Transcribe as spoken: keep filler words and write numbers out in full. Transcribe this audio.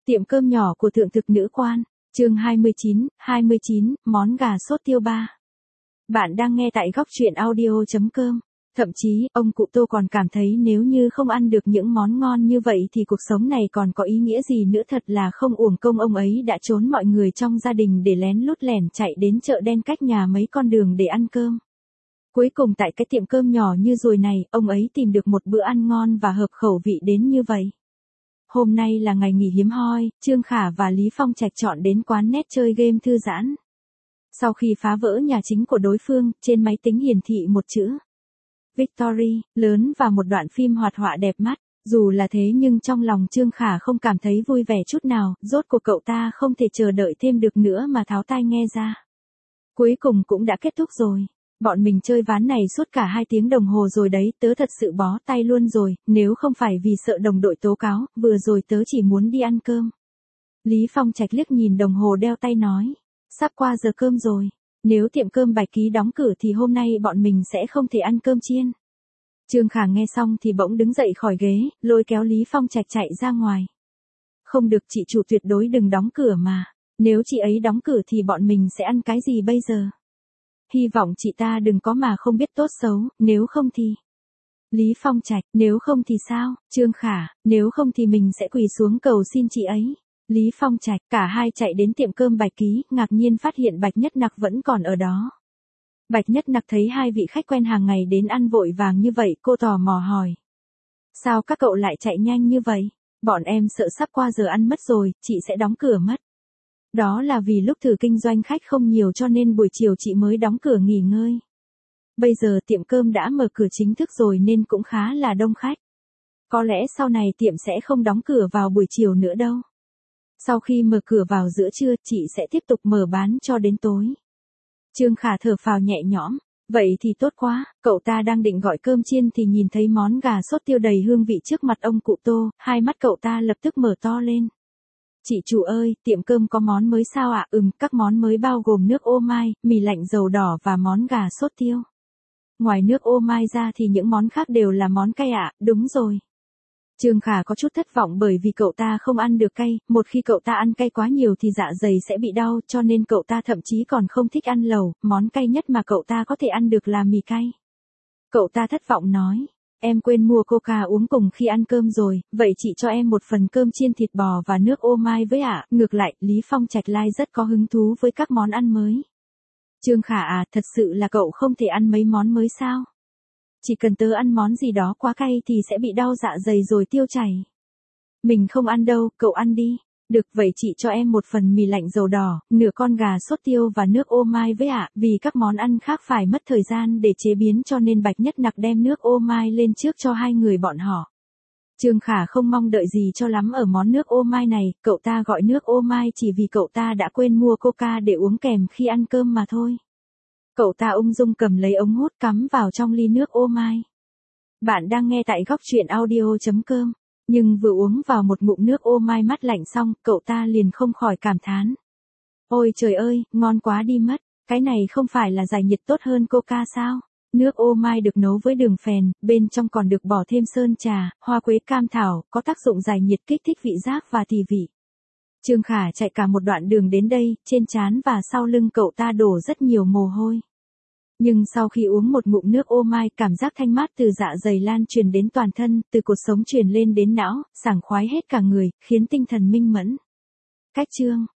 Tiệm cơm nhỏ của thượng thực nữ quan, chương hai mươi chín, hai mươi chín, món gà sốt tiêu ba. Bạn đang nghe tại góc truyện audio chấm com. Thậm chí, ông cụ Tô còn cảm thấy nếu như không ăn được những món ngon như vậy thì cuộc sống này còn có ý nghĩa gì nữa, thật là không uổng công ông ấy đã trốn mọi người trong gia đình để lén lút lẻn chạy đến chợ đen cách nhà mấy con đường để ăn cơm. Cuối cùng tại cái tiệm cơm nhỏ như ruồi này, ông ấy tìm được một bữa ăn ngon và hợp khẩu vị đến như vậy. Hôm nay là ngày nghỉ hiếm hoi, Trương Khả và Lý Phong Trạch chọn đến quán net chơi game thư giãn. Sau khi phá vỡ nhà chính của đối phương, trên máy tính hiển thị một chữ Victory, lớn và một đoạn phim hoạt họa đẹp mắt. Dù là thế nhưng trong lòng Trương Khả không cảm thấy vui vẻ chút nào, rốt cuộc cậu ta không thể chờ đợi thêm được nữa mà tháo tai nghe ra. Cuối cùng cũng đã kết thúc rồi. Bọn mình chơi ván này suốt cả hai tiếng đồng hồ rồi đấy, tớ thật sự bó tay luôn rồi, nếu không phải vì sợ đồng đội tố cáo, vừa rồi tớ chỉ muốn đi ăn cơm. Lý Phong Trạch liếc nhìn đồng hồ đeo tay nói, sắp qua giờ cơm rồi, nếu tiệm cơm Bạch Ký đóng cửa thì hôm nay bọn mình sẽ không thể ăn cơm chiên. Trương Khả nghe xong thì bỗng đứng dậy khỏi ghế, lôi kéo Lý Phong Trạch chạy ra ngoài. Không được, chị chủ tuyệt đối đừng đóng cửa mà, nếu chị ấy đóng cửa thì bọn mình sẽ ăn cái gì bây giờ? Hy vọng chị ta đừng có mà không biết tốt xấu, nếu không thì... Lý Phong Trạch, nếu không thì sao? Trương Khả, nếu không thì mình sẽ quỳ xuống cầu xin chị ấy. Lý Phong Trạch, cả hai chạy đến tiệm cơm Bạch Ký, ngạc nhiên phát hiện Bạch Nhất Nặc vẫn còn ở đó. Bạch Nhất Nặc thấy hai vị khách quen hàng ngày đến ăn vội vàng như vậy, cô tò mò hỏi. Sao các cậu lại chạy nhanh như vậy? Bọn em sợ sắp qua giờ ăn mất rồi, chị sẽ đóng cửa mất. Đó là vì lúc thử kinh doanh khách không nhiều cho nên buổi chiều chị mới đóng cửa nghỉ ngơi. Bây giờ tiệm cơm đã mở cửa chính thức rồi nên cũng khá là đông khách. Có lẽ sau này tiệm sẽ không đóng cửa vào buổi chiều nữa đâu. Sau khi mở cửa vào giữa trưa, chị sẽ tiếp tục mở bán cho đến tối. Trương Khả thở phào nhẹ nhõm. Vậy thì tốt quá, cậu ta đang định gọi cơm chiên thì nhìn thấy món gà sốt tiêu đầy hương vị trước mặt ông cụ Tô, hai mắt cậu ta lập tức mở to lên. Chị chủ ơi, tiệm cơm có món mới sao ạ? Ừm, các món mới bao gồm nước ô mai, mì lạnh dầu đỏ và món gà sốt tiêu. Ngoài nước ô mai ra thì những món khác đều là món cay ạ, đúng rồi. Trương Khả có chút thất vọng bởi vì cậu ta không ăn được cay, một khi cậu ta ăn cay quá nhiều thì dạ dày sẽ bị đau cho nên cậu ta thậm chí còn không thích ăn lẩu, món cay nhất mà cậu ta có thể ăn được là mì cay. Cậu ta thất vọng nói. Em quên mua coca uống cùng khi ăn cơm rồi, vậy chị cho em một phần cơm chiên thịt bò và nước ô mai với ạ. Ngược lại, Lý Phong Trạch Lai rất có hứng thú với các món ăn mới. Trương Khả à, thật sự là cậu không thể ăn mấy món mới sao? Chỉ cần tớ ăn món gì đó quá cay thì sẽ bị đau dạ dày rồi tiêu chảy. Mình không ăn đâu, cậu ăn đi. Được, vậy chị cho em một phần mì lạnh dầu đỏ, nửa con gà sốt tiêu và nước ô mai với ạ, vì các món ăn khác phải mất thời gian để chế biến cho nên Bạch Nhất Nặc đem nước ô mai lên trước cho hai người bọn họ. Trương Khả không mong đợi gì cho lắm ở món nước ô mai này, cậu ta gọi nước ô mai chỉ vì cậu ta đã quên mua coca để uống kèm khi ăn cơm mà thôi. Cậu ta ung dung cầm lấy ống hút cắm vào trong ly nước ô mai. Bạn đang nghe tại góc truyện audio chấm com. Nhưng vừa uống vào một ngụm nước ô mai mát lạnh xong, cậu ta liền không khỏi cảm thán. Ôi trời ơi, ngon quá đi mất, cái này không phải là giải nhiệt tốt hơn coca sao? Nước ô mai được nấu với đường phèn, bên trong còn được bỏ thêm sơn trà, hoa quế cam thảo, có tác dụng giải nhiệt kích thích vị giác và tỳ vị. Trương Khả chạy cả một đoạn đường đến đây, trên trán và sau lưng cậu ta đổ rất nhiều mồ hôi. Nhưng sau khi uống một ngụm nước ô mai, cảm giác thanh mát từ dạ dày lan truyền đến toàn thân, từ cột sống truyền lên đến não, sảng khoái hết cả người, khiến tinh thần minh mẫn. Cách chương